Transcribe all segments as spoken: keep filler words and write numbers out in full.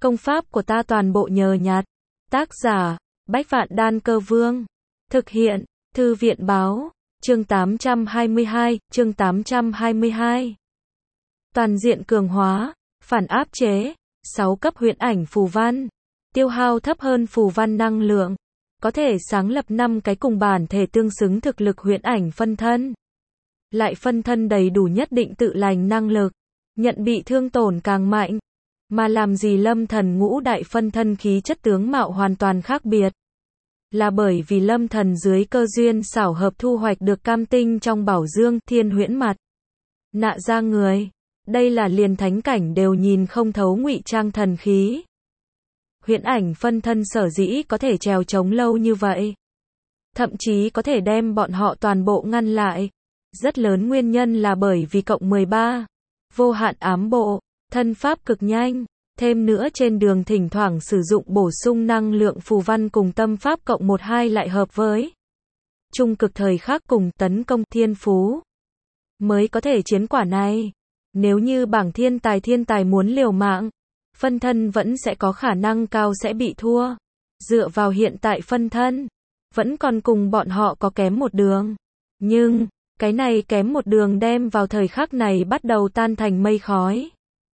Công pháp của ta toàn bộ nhờ nhặt. Tác giả, Bách Vạn Đan Cơ Vương. Thực hiện, Thư viện Báo. Chương tám trăm hai mươi hai, chương tám trăm hai mươi hai. Toàn diện cường hóa, phản áp chế, sáu cấp huyễn ảnh phù văn. Tiêu hao thấp hơn phù văn năng lượng. Có thể sáng lập năm cái cùng bản thể tương xứng thực lực huyễn ảnh phân thân. Lại phân thân đầy đủ nhất định tự lành năng lực. Nhận bị thương tổn càng mạnh. Mà làm gì Lâm Thần ngũ đại phân thân khí chất tướng mạo hoàn toàn khác biệt. Là bởi vì Lâm Thần dưới cơ duyên xảo hợp thu hoạch được cam tinh trong bảo dương thiên huyễn mặt. Nạ ra người. Đây là liền thánh cảnh đều nhìn không thấu ngụy trang thần khí. Huyễn ảnh phân thân sở dĩ có thể trèo chống lâu như vậy. Thậm chí có thể đem bọn họ toàn bộ ngăn lại. Rất lớn nguyên nhân là bởi vì cộng mười ba. Vô hạn ám bộ, thân pháp cực nhanh. Thêm nữa trên đường thỉnh thoảng sử dụng bổ sung năng lượng phù văn cùng tâm pháp cộng một hai lại hợp với trung cực thời khắc cùng tấn công thiên phú. Mới có thể chiến quả này. Nếu như bảng thiên tài thiên tài muốn liều mạng, phân thân vẫn sẽ có khả năng cao sẽ bị thua. Dựa vào hiện tại phân thân, vẫn còn cùng bọn họ có kém một đường. Nhưng, cái này kém một đường đem vào thời khắc này bắt đầu tan thành mây khói.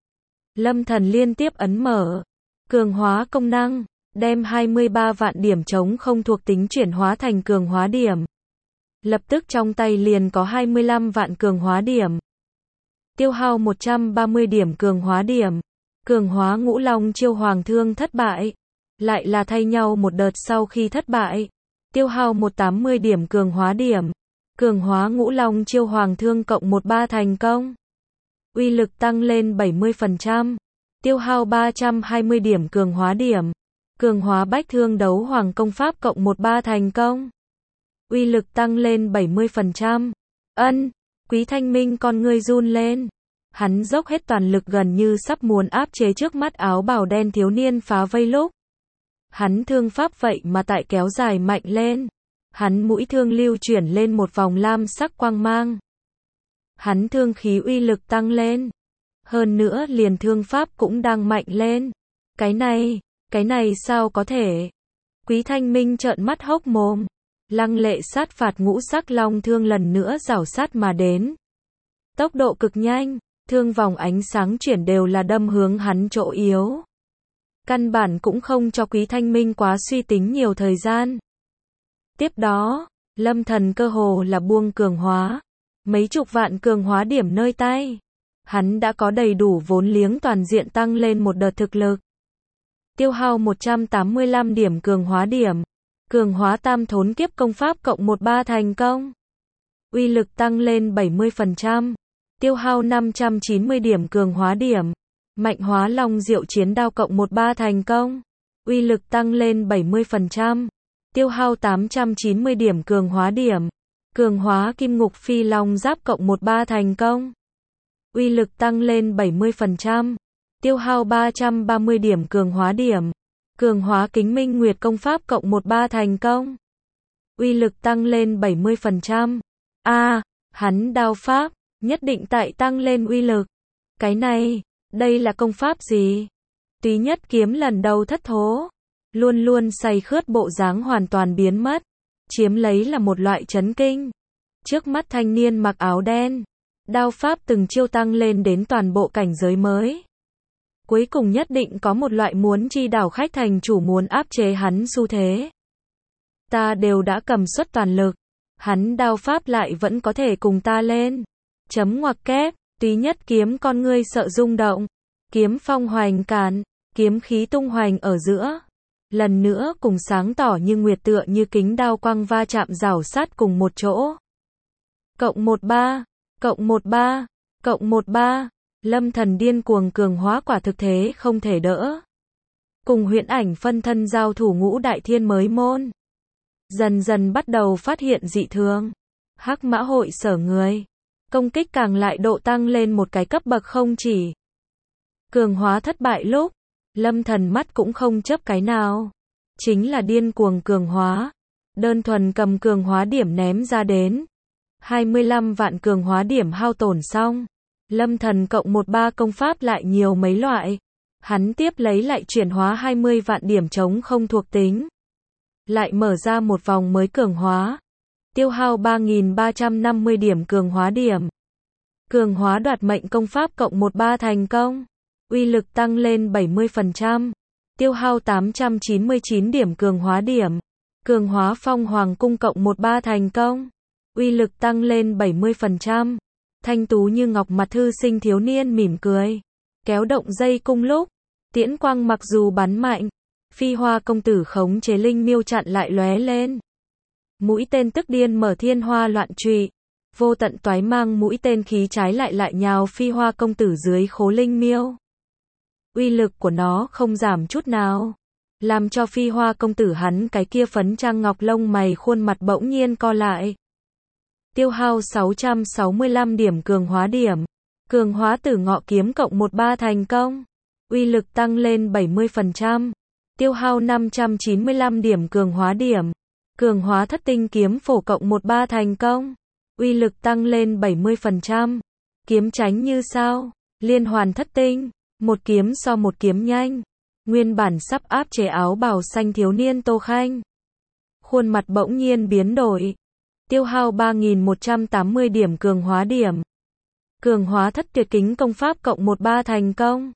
Lâm Thần liên tiếp ấn mở, cường hóa công năng, đem hai mươi ba vạn điểm chống không thuộc tính chuyển hóa thành cường hóa điểm. Lập tức trong tay liền có hai mươi lăm vạn cường hóa điểm. Tiêu hao một trăm ba mươi điểm cường hóa điểm. Cường hóa ngũ long chiêu hoàng thương thất bại. Lại là thay nhau một đợt sau khi thất bại. Tiêu hao một trăm tám mươi điểm cường hóa điểm. Cường hóa ngũ long chiêu hoàng thương cộng một ba thành công. Uy lực tăng lên bảy mươi phần trăm. Tiêu hao ba trăm hai mươi điểm cường hóa điểm. Cường hóa bách thương đấu hoàng công pháp cộng một ba thành công. Uy lực tăng lên bảy mươi phần trăm. Ân, Quý Thanh Minh con ngươi run lên. Hắn dốc hết toàn lực gần như sắp muốn áp chế trước mắt áo bào đen thiếu niên phá vây lúc. Hắn thương pháp vậy mà tại kéo dài mạnh lên. Hắn mũi thương lưu chuyển lên một vòng lam sắc quang mang. Hắn thương khí uy lực tăng lên. Hơn nữa liền thương pháp cũng đang mạnh lên. Cái này, cái này sao có thể? Quý Thanh Minh trợn mắt hốc mồm. Lăng lệ sát phạt ngũ sắc long thương lần nữa rảo sát mà đến. Tốc độ cực nhanh, thương vòng ánh sáng chuyển đều là đâm hướng hắn chỗ yếu. Căn bản cũng không cho Quý Thanh Minh quá suy tính nhiều thời gian. Tiếp đó, Lâm Thần cơ hồ là buông cường hóa. Mấy chục vạn cường hóa điểm nơi tay. Hắn đã có đầy đủ vốn liếng toàn diện tăng lên một đợt thực lực. Tiêu hao một trăm tám mươi lăm điểm cường hóa điểm. Cường hóa tam thốn kiếp công pháp cộng một ba thành công. Uy lực tăng lên bảy mươi phần trăm. Tiêu hao năm trăm chín mươi điểm cường hóa điểm. Mạnh hóa long diệu chiến đao cộng một ba thành công. Uy lực tăng lên bảy mươi phần trăm. Tiêu hao tám trăm chín mươi điểm cường hóa điểm. Cường hóa kim ngục phi long giáp cộng một ba thành công. Uy lực tăng lên bảy mươi phần trăm. Tiêu hao ba trăm ba mươi điểm cường hóa điểm. Cường hóa kính minh nguyệt công pháp cộng một ba thành công. Uy lực tăng lên bảy mươi phần trăm. A, à, hắn đao pháp, nhất định tại tăng lên uy lực. Cái này, đây là công pháp gì? Túy nhất kiếm lần đầu thất thố. Luôn luôn say khướt bộ dáng hoàn toàn biến mất. Chiếm lấy là một loại chấn kinh. Trước mắt thanh niên mặc áo đen. Đao pháp từng chiêu tăng lên đến toàn bộ cảnh giới mới. Cuối cùng nhất định có một loại muốn chi đảo khách thành chủ muốn áp chế hắn xu thế. Ta đều đã cầm suất toàn lực. Hắn đao pháp lại vẫn có thể cùng ta lên. Chấm ngoặc kép, túy nhất kiếm con ngươi sợ rung động. Kiếm phong hoành càn, kiếm khí tung hoành ở giữa. Lần nữa cùng sáng tỏ như nguyệt tựa như kính đao quang va chạm rảo sát cùng một chỗ. Cộng một ba, cộng một ba, cộng một ba. Lâm Thần điên cuồng cường hóa quả thực thế không thể đỡ. Cùng huyễn ảnh phân thân giao thủ ngũ đại thiên mới môn. Dần dần bắt đầu phát hiện dị thường. Hắc mã hội sở người. Công kích càng lại độ tăng lên một cái cấp bậc không chỉ. Cường hóa thất bại lúc. Lâm Thần mắt cũng không chấp cái nào. Chính là điên cuồng cường hóa. Đơn thuần cầm cường hóa điểm ném ra đến. hai mươi lăm vạn cường hóa điểm hao tổn xong. Lâm Thần cộng một ba công pháp lại nhiều mấy loại. Hắn tiếp lấy lại chuyển hóa hai mươi vạn điểm trống không thuộc tính. Lại mở ra một vòng mới cường hóa. Tiêu hao ba nghìn ba trăm năm mươi điểm cường hóa điểm. Cường hóa đoạt mệnh công pháp cộng mười ba thành công. Uy lực tăng lên bảy mươi phần trăm. Tiêu hao tám trăm chín mươi chín điểm cường hóa điểm. Cường hóa phong hoàng cung cộng mười ba thành công. Uy lực tăng lên bảy mươi phần trăm. Thanh tú như ngọc mặt thư sinh thiếu niên mỉm cười. Kéo động dây cung lúc. Tiễn quang mặc dù bắn mạnh. Phi hoa công tử khống chế linh miêu chặn lại lóe lên. Mũi tên tức điên mở thiên hoa loạn trụy. Vô tận toái mang mũi tên khí trái lại lại nhào phi hoa công tử dưới khố linh miêu. Uy lực của nó không giảm chút nào. Làm cho phi hoa công tử hắn cái kia phấn trang ngọc lông mày khuôn mặt bỗng nhiên co lại. Tiêu hao sáu trăm sáu mươi lăm điểm cường hóa điểm. Cường hóa tử ngọ kiếm cộng mười ba thành công. Uy lực tăng lên bảy mươi phần trăm. Tiêu hao năm trăm chín mươi lăm điểm cường hóa điểm. Cường hóa thất tinh kiếm phổ cộng mười ba thành công. Uy lực tăng lên bảy mươi phần trăm. Kiếm tránh như sao. Liên hoàn thất tinh. Một kiếm so một kiếm nhanh. Nguyên bản sắp áp chế áo bào xanh thiếu niên Tô Khanh. Khuôn mặt bỗng nhiên biến đổi. Tiêu hao ba nghìn một trăm tám mươi điểm cường hóa điểm. Cường hóa thất tuyệt kính công pháp cộng mười ba thành công.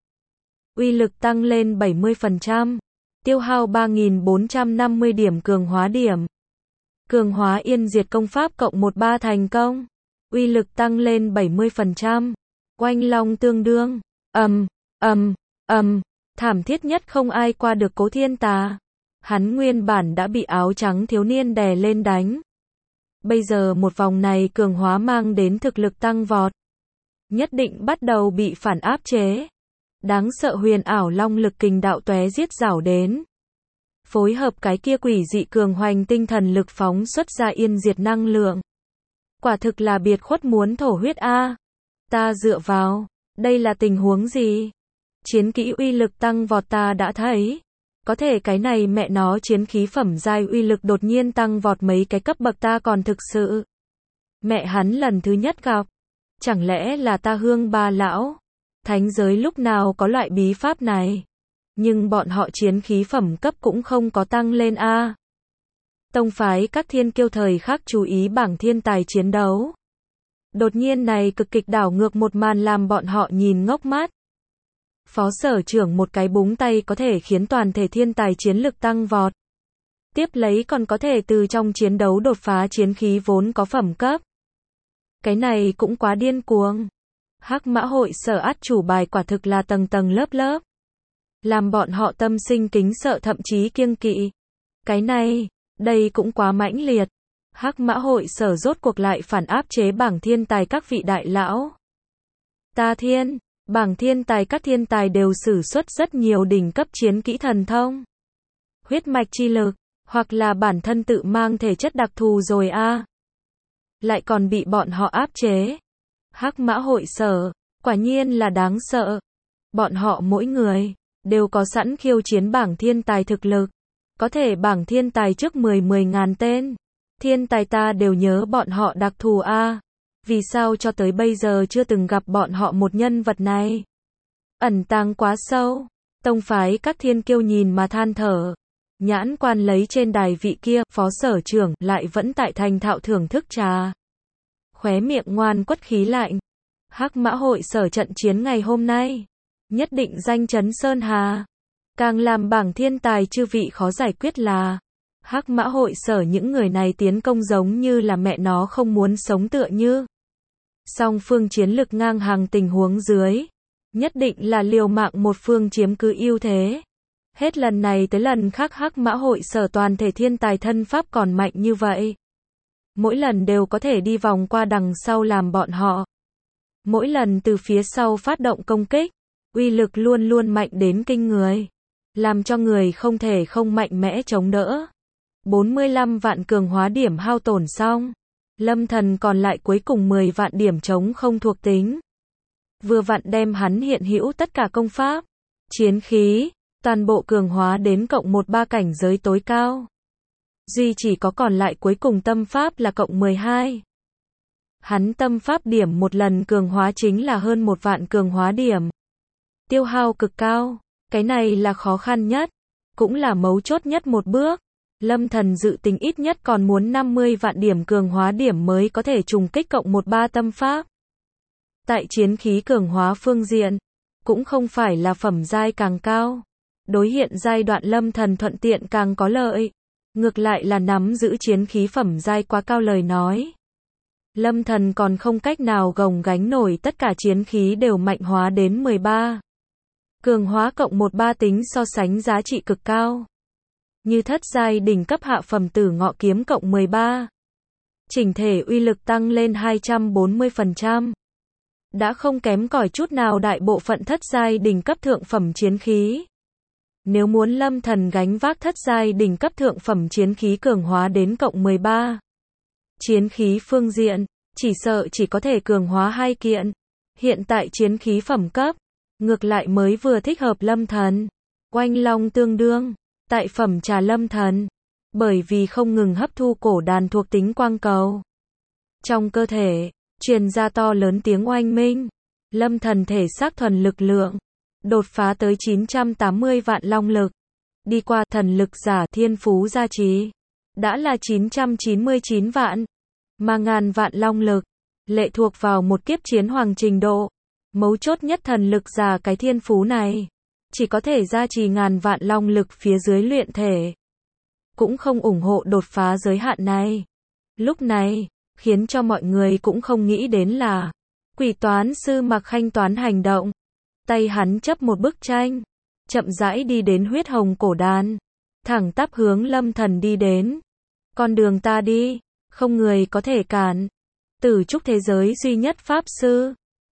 Uy lực tăng lên bảy mươi phần trăm. Tiêu hao ba nghìn bốn trăm năm mươi điểm cường hóa điểm. Cường hóa yên diệt công pháp cộng mười ba thành công. Uy lực tăng lên bảy mươi phần trăm. Oanh long tương đương. Ầm, ầm, ầm. Thảm thiết nhất không ai qua được Cố Thiên Tà. Hắn nguyên bản đã bị áo trắng thiếu niên đè lên đánh. Bây giờ một vòng này cường hóa mang đến thực lực tăng vọt. Nhất định bắt đầu bị phản áp chế. Đáng sợ huyền ảo long lực kình đạo tóe giết rảo đến. Phối hợp cái kia quỷ dị cường hoành tinh thần lực phóng xuất ra yên diệt năng lượng. Quả thực là biệt khuất muốn thổ huyết a. Ta dựa vào, đây là tình huống gì? Chiến kỹ uy lực tăng vọt ta đã thấy. Có thể cái này mẹ nó chiến khí phẩm giai uy lực đột nhiên tăng vọt mấy cái cấp bậc ta còn thực sự. Mẹ hắn lần thứ nhất gặp. Chẳng lẽ là ta hương ba lão? Thánh giới lúc nào có loại bí pháp này? Nhưng bọn họ chiến khí phẩm cấp cũng không có tăng lên a. Tông phái các thiên kiêu thời khắc chú ý bảng thiên tài chiến đấu. Đột nhiên này cực kịch đảo ngược một màn làm bọn họ nhìn ngốc mắt. Phó sở trưởng một cái búng tay có thể khiến toàn thể thiên tài chiến lực tăng vọt. Tiếp lấy còn có thể từ trong chiến đấu đột phá chiến khí vốn có phẩm cấp. Cái này cũng quá điên cuồng. Hắc Mã hội sở át chủ bài quả thực là tầng tầng lớp lớp. Làm bọn họ tâm sinh kính sợ thậm chí kiêng kỵ. Cái này, đây cũng quá mãnh liệt. Hắc Mã hội sở rốt cuộc lại phản áp chế bảng thiên tài các vị đại lão. Ta thiên, bảng thiên tài các thiên tài đều sử xuất rất nhiều đỉnh cấp chiến kỹ thần thông. Huyết mạch chi lực, hoặc là bản thân tự mang thể chất đặc thù rồi a. Lại còn bị bọn họ áp chế. Hắc Mã hội sở, quả nhiên là đáng sợ. Bọn họ mỗi người đều có sẵn khiêu chiến bảng thiên tài thực lực. Có thể bảng thiên tài trước mười mười ngàn tên. Thiên tài ta đều nhớ bọn họ đặc thù a. Vì sao cho tới bây giờ chưa từng gặp bọn họ một nhân vật này? Ẩn tàng quá sâu. Tông phái các thiên kiêu nhìn mà than thở. Nhãn quan lấy trên đài vị kia, phó sở trưởng, lại vẫn tại thành thạo thưởng thức trà. Khóe miệng ngoan quất khí lạnh. Hắc Mã hội sở trận chiến ngày hôm nay. Nhất định danh chấn Sơn Hà. Càng làm bảng thiên tài chư vị khó giải quyết là. Hắc Mã hội sở những người này tiến công giống như là mẹ nó không muốn sống tựa như. Song phương chiến lực ngang hàng tình huống dưới. Nhất định là liều mạng một phương chiếm cứ ưu thế. Hết lần này tới lần khác Hắc Mã hội sở toàn thể thiên tài thân pháp còn mạnh như vậy. Mỗi lần đều có thể đi vòng qua đằng sau làm bọn họ. Mỗi lần từ phía sau phát động công kích. Uy lực luôn luôn mạnh đến kinh người. Làm cho người không thể không mạnh mẽ chống đỡ. bốn mươi lăm vạn cường hóa điểm hao tổn xong. Lâm Thần còn lại cuối cùng mười vạn điểm chống không thuộc tính. Vừa vặn đem hắn hiện hữu tất cả công pháp, chiến khí, toàn bộ cường hóa đến cộng mười ba cảnh giới tối cao. Duy chỉ có còn lại cuối cùng tâm pháp là cộng mười hai. Hắn tâm pháp điểm một lần cường hóa chính là hơn một vạn cường hóa điểm. Tiêu hao cực cao. Cái này là khó khăn nhất, cũng là mấu chốt nhất một bước. Lâm Thần dự tính ít nhất còn muốn năm mươi vạn điểm cường hóa điểm mới có thể trùng kích cộng mười ba tâm pháp. Tại chiến khí cường hóa phương diện, cũng không phải là phẩm giai càng cao. Đối hiện giai đoạn Lâm Thần thuận tiện càng có lợi. Ngược lại là nắm giữ chiến khí phẩm giai quá cao lời nói. Lâm Thần còn không cách nào gồng gánh nổi tất cả chiến khí đều mạnh hóa đến mười ba. Cường hóa cộng mười ba tính so sánh giá trị cực cao. Như thất giai đỉnh cấp hạ phẩm tử ngọ kiếm cộng mười ba. Chỉnh thể uy lực tăng lên hai trăm bốn mươi phần trăm. Đã không kém cỏi chút nào đại bộ phận thất giai đỉnh cấp thượng phẩm chiến khí. Nếu muốn Lâm Thần gánh vác thất giai đỉnh cấp thượng phẩm chiến khí cường hóa đến cộng mười ba. Chiến khí phương diện, chỉ sợ chỉ có thể cường hóa hai kiện. Hiện tại chiến khí phẩm cấp, ngược lại mới vừa thích hợp Lâm Thần. Oanh Long tương đương, tại phẩm trà Lâm Thần, bởi vì không ngừng hấp thu cổ đàn thuộc tính quang cầu. Trong cơ thể, truyền ra to lớn tiếng oanh minh, Lâm Thần thể xác thuần lực lượng, đột phá tới chín trăm tám mươi vạn long lực. Đi qua thần lực giả thiên phú gia trì, đã là chín trăm chín mươi chín vạn, mà ngàn vạn long lực, lệ thuộc vào một kiếp chiến hoàng trình độ. Mấu chốt nhất thần lực giả cái thiên phú này, chỉ có thể gia trì ngàn vạn long lực phía dưới luyện thể. Cũng không ủng hộ đột phá giới hạn này. Lúc này, khiến cho mọi người cũng không nghĩ đến là, quỷ toán sư Mạc Khanh toán hành động. Tay hắn chấp một bức tranh, chậm rãi đi đến huyết hồng cổ đàn, thẳng tắp hướng Lâm Thần đi đến. Con đường ta đi, không người có thể cản. Tử trúc thế giới duy nhất pháp sư,